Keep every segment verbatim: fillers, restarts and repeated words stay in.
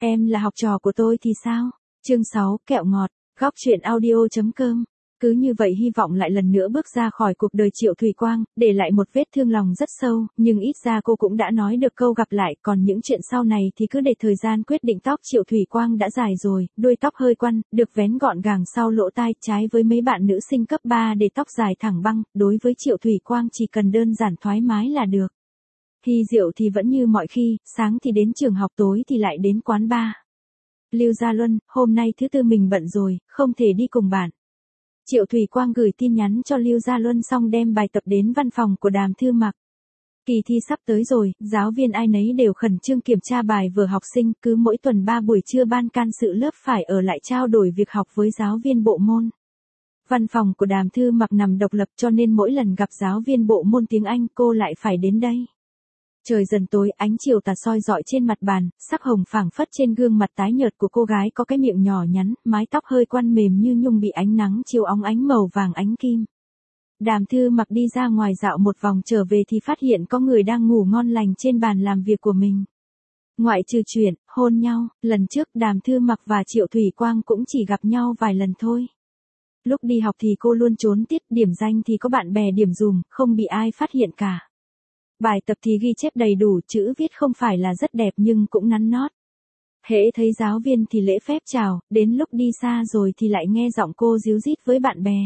Em là học trò của tôi thì sao? Chương sáu, kẹo ngọt, góc truyện audio.com. Cứ như vậy hy vọng lại lần nữa bước ra khỏi cuộc đời Triệu Thùy Quang, để lại một vết thương lòng rất sâu, nhưng ít ra cô cũng đã nói được câu gặp lại, còn những chuyện sau này thì cứ để thời gian quyết định. Tóc Triệu Thùy Quang đã dài rồi, đuôi tóc hơi quăn, được vén gọn gàng sau lỗ tai, trái với mấy bạn nữ sinh cấp ba để tóc dài thẳng băng, đối với Triệu Thùy Quang chỉ cần đơn giản thoải mái là được. Thi Diệu thì vẫn như mọi khi, sáng thì đến trường học, tối thì lại đến quán bar. Lưu Gia Luân, hôm nay thứ tư mình bận rồi, không thể đi cùng bạn. Triệu Thùy Quang gửi tin nhắn cho Lưu Gia Luân xong đem bài tập đến văn phòng của Đàm Thư Mặc. Kỳ thi sắp tới rồi, giáo viên ai nấy đều khẩn trương kiểm tra bài vở học sinh, cứ mỗi tuần ba buổi trưa ban can sự lớp phải ở lại trao đổi việc học với giáo viên bộ môn. Văn phòng của Đàm Thư Mặc nằm độc lập cho nên mỗi lần gặp giáo viên bộ môn tiếng Anh cô lại phải đến đây. Trời dần tối, ánh chiều tà soi rọi trên mặt bàn, sắc hồng phảng phất trên gương mặt tái nhợt của cô gái có cái miệng nhỏ nhắn, mái tóc hơi quăn mềm như nhung bị ánh nắng chiếu óng ánh màu vàng ánh kim. Đàm Thư Mặc đi ra ngoài dạo một vòng trở về thì phát hiện có người đang ngủ ngon lành trên bàn làm việc của mình. Ngoại trừ chuyện hôn nhau, lần trước Đàm Thư Mặc và Triệu Thùy Quang cũng chỉ gặp nhau vài lần thôi. Lúc đi học thì cô luôn trốn tiết, điểm danh thì có bạn bè điểm dùm, không bị ai phát hiện cả. Bài tập thì ghi chép đầy đủ, chữ viết không phải là rất đẹp nhưng cũng nắn nót. Hễ thấy giáo viên thì lễ phép chào, đến lúc đi xa rồi thì lại nghe giọng cô díu dít với bạn bè.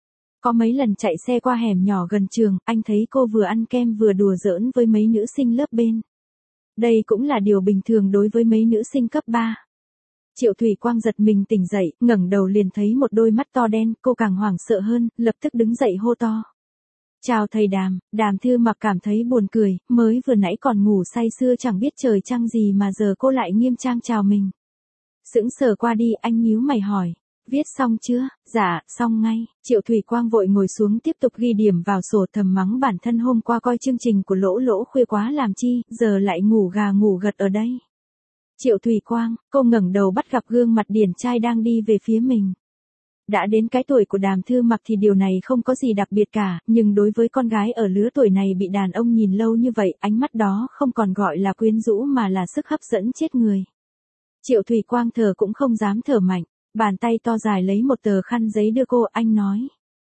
Có mấy lần chạy xe qua hẻm nhỏ gần trường, anh thấy cô vừa ăn kem vừa đùa giỡn với mấy nữ sinh lớp bên. Đây cũng là điều bình thường đối với mấy nữ sinh cấp ba. Triệu Thùy Quang giật mình tỉnh dậy, ngẩng đầu liền thấy một đôi mắt to đen, cô càng hoảng sợ hơn, lập tức đứng dậy hô to. Chào thầy Đàm. Đàm Thư Mặc cảm thấy buồn cười, mới vừa nãy còn ngủ say sưa chẳng biết trời trăng gì mà giờ cô lại nghiêm trang chào mình. Sững sờ qua đi, anh nhíu mày hỏi, viết xong chưa? Dạ, xong ngay. Triệu Thùy Quang vội ngồi xuống tiếp tục ghi điểm vào sổ, thầm mắng bản thân hôm qua coi chương trình của Lỗ Lỗ khuya quá làm chi, giờ lại ngủ gà ngủ gật ở đây. Triệu Thùy Quang, cô ngẩng đầu bắt gặp gương mặt điển trai đang đi về phía mình. Đã đến cái tuổi của Đàm Thư Mặc thì điều này không có gì đặc biệt cả, nhưng đối với con gái ở lứa tuổi này bị đàn ông nhìn lâu như vậy, ánh mắt đó không còn gọi là quyến rũ mà là sức hấp dẫn chết người. Triệu Thùy Quang thở cũng không dám thở mạnh, bàn tay to dài lấy một tờ khăn giấy đưa cô, anh nói.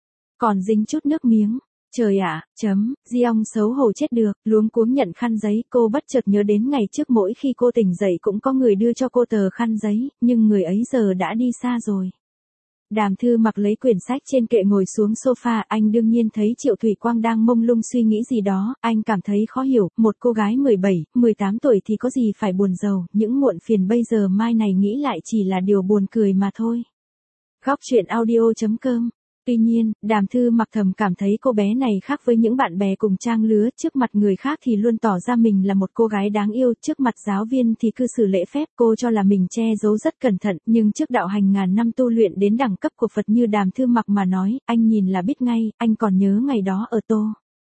Còn dính chút nước miếng. Trời ạ, à, chấm, Di Ông xấu hổ chết được, luống cuống nhận khăn giấy, cô bất chợt nhớ đến ngày trước mỗi khi cô tỉnh dậy cũng có người đưa cho cô tờ khăn giấy, nhưng người ấy giờ đã đi xa rồi. Đàm Thư Mặc lấy quyển sách trên kệ ngồi xuống sofa, anh đương nhiên thấy Triệu Thùy Quang đang mông lung suy nghĩ gì đó, anh cảm thấy khó hiểu, một cô gái mười bảy, mười tám tuổi thì có gì phải buồn rầu, những muộn phiền bây giờ mai này nghĩ lại chỉ là điều buồn cười mà thôi. Góc truyện audio.com. Tuy nhiên, Đàm Thư Mặc thầm cảm thấy cô bé này khác với những bạn bè cùng trang lứa, trước mặt người khác thì luôn tỏ ra mình là một cô gái đáng yêu, trước mặt giáo viên thì cư xử lễ phép, cô cho là mình che giấu rất cẩn thận, nhưng trước đạo hành ngàn năm tu luyện đến đẳng cấp của Phật như Đàm Thư Mặc mà nói, anh nhìn là biết ngay, anh còn nhớ ngày đó ở Tô.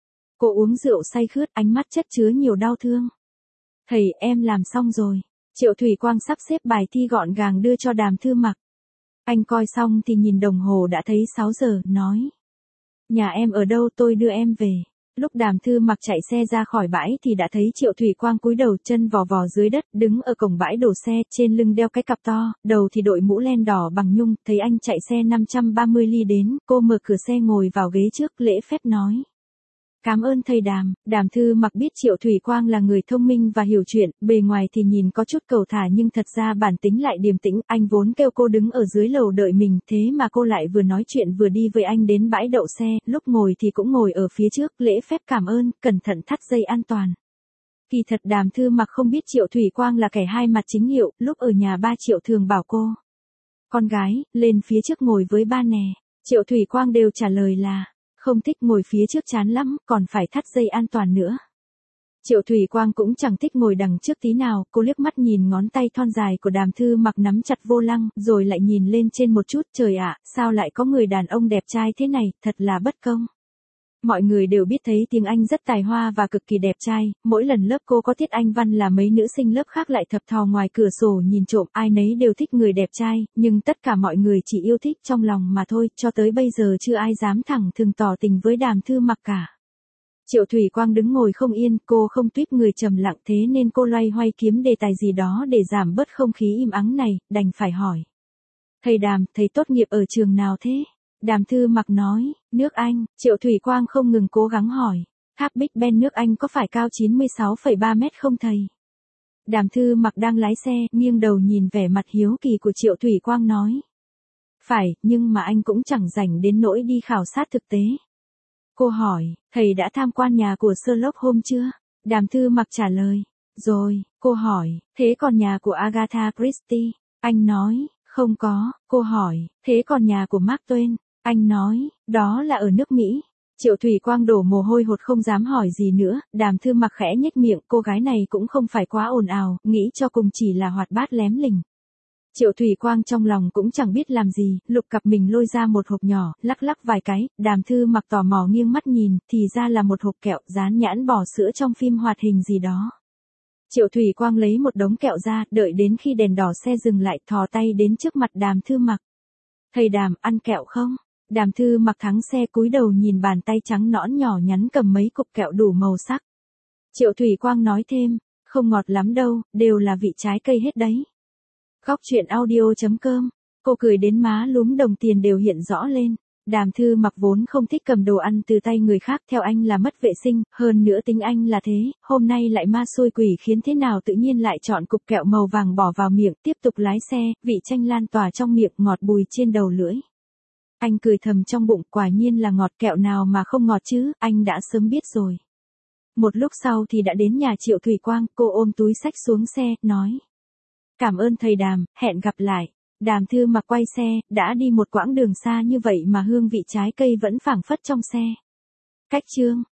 Cô uống rượu say khướt, ánh mắt chất chứa nhiều đau thương. Thầy, em làm xong rồi. Triệu Thùy Quang sắp xếp bài thi gọn gàng đưa cho Đàm Thư Mặc. Anh coi xong thì nhìn đồng hồ đã thấy sáu giờ, nói. Nhà em ở đâu, tôi đưa em về. Lúc Đàm Thư Mặc chạy xe ra khỏi bãi thì đã thấy Triệu Thùy Quang cúi đầu, chân vò vò dưới đất, đứng ở cổng bãi đổ xe, trên lưng đeo cái cặp to, đầu thì đội mũ len đỏ bằng nhung, thấy anh chạy xe năm trăm ba mươi ly đến, cô mở cửa xe ngồi vào ghế trước, lễ phép nói. Cảm ơn thầy Đàm. Đàm Thư Mặc biết Triệu Thùy Quang là người thông minh và hiểu chuyện, bề ngoài thì nhìn có chút cầu thả nhưng thật ra bản tính lại điềm tĩnh, anh vốn kêu cô đứng ở dưới lầu đợi mình, thế mà cô lại vừa nói chuyện vừa đi với anh đến bãi đậu xe, lúc ngồi thì cũng ngồi ở phía trước, lễ phép cảm ơn, cẩn thận thắt dây an toàn. Kỳ thật Đàm Thư Mặc không biết Triệu Thùy Quang là kẻ hai mặt chính hiệu, lúc ở nhà ba Triệu thường bảo cô. Con gái, lên phía trước ngồi với ba nè. Triệu Thùy Quang đều trả lời là. Không thích ngồi phía trước chán lắm, còn phải thắt dây an toàn nữa. Triệu Thùy Quang cũng chẳng thích ngồi đằng trước tí nào, cô liếc mắt nhìn ngón tay thon dài của Đàm Thư Mặc nắm chặt vô lăng, rồi lại nhìn lên trên một chút, trời ạ, sao lại có người đàn ông đẹp trai thế này, thật là bất công. Mọi người đều biết thấy tiếng Anh rất tài hoa và cực kỳ đẹp trai, mỗi lần lớp cô có tiết Anh văn là mấy nữ sinh lớp khác lại thập thò ngoài cửa sổ nhìn trộm, ai nấy đều thích người đẹp trai, nhưng tất cả mọi người chỉ yêu thích trong lòng mà thôi, cho tới bây giờ chưa ai dám thẳng thừng tỏ tình với Đàm Thư Mặc cả. Triệu Thủy Quang đứng ngồi không yên, cô không tuyết người trầm lặng thế nên cô loay hoay kiếm đề tài gì đó để giảm bớt không khí im ắng này, đành phải hỏi. Thầy Đàm, thầy tốt nghiệp ở trường nào thế? Đàm Thư Mặc nói, nước Anh. Triệu Thủy Quang không ngừng cố gắng hỏi, tháp Big Ben nước Anh có phải cao chín mươi sáu phẩy ba mét không thầy? Đàm Thư Mặc đang lái xe, nghiêng đầu nhìn vẻ mặt hiếu kỳ của Triệu Thủy Quang nói. Phải, nhưng mà anh cũng chẳng rảnh đến nỗi đi khảo sát thực tế. Cô hỏi, thầy đã tham quan nhà của Sherlock Holmes chưa? Đàm Thư Mặc trả lời, rồi. Cô hỏi, thế còn nhà của Agatha Christie? Anh nói, không có. Cô hỏi, thế còn nhà của Mark Twain? Anh nói, đó là ở nước Mỹ. Triệu Thủy Quang đổ mồ hôi hột không dám hỏi gì nữa, Đàm Thư Mặc khẽ nhếch miệng, cô gái này cũng không phải quá ồn ào, nghĩ cho cùng chỉ là hoạt bát lém lỉnh. Triệu Thủy Quang trong lòng cũng chẳng biết làm gì, lục cặp mình lôi ra một hộp nhỏ, lắc lắc vài cái, Đàm Thư Mặc tò mò nghiêng mắt nhìn, thì ra là một hộp kẹo dán nhãn bò sữa trong phim hoạt hình gì đó. Triệu Thủy Quang lấy một đống kẹo ra, đợi đến khi đèn đỏ xe dừng lại, thò tay đến trước mặt Đàm Thư Mặc. Thầy Đàm, ăn kẹo không? Đàm Thư Mặc thắng xe cúi đầu nhìn bàn tay trắng nõn nhỏ nhắn cầm mấy cục kẹo đủ màu sắc. Triệu Thủy Quang nói thêm, không ngọt lắm đâu, đều là vị trái cây hết đấy. Góc truyện audio chấm com, cô cười đến má lúm đồng tiền đều hiện rõ lên. Đàm Thư Mặc vốn không thích cầm đồ ăn từ tay người khác, theo anh là mất vệ sinh, hơn nữa tính anh là thế, hôm nay lại ma xui quỷ khiến thế nào tự nhiên lại chọn cục kẹo màu vàng bỏ vào miệng, tiếp tục lái xe, vị chanh lan tỏa trong miệng, ngọt bùi trên đầu lưỡi. Anh cười thầm trong bụng, quả nhiên là ngọt, kẹo nào mà không ngọt chứ, anh đã sớm biết rồi. Một lúc sau thì đã đến nhà Triệu Thủy Quang, cô ôm túi xách xuống xe, nói. Cảm ơn thầy Đàm, hẹn gặp lại. Đàm Thư Mặc quay xe, đã đi một quãng đường xa như vậy mà hương vị trái cây vẫn phảng phất trong xe. Cách chương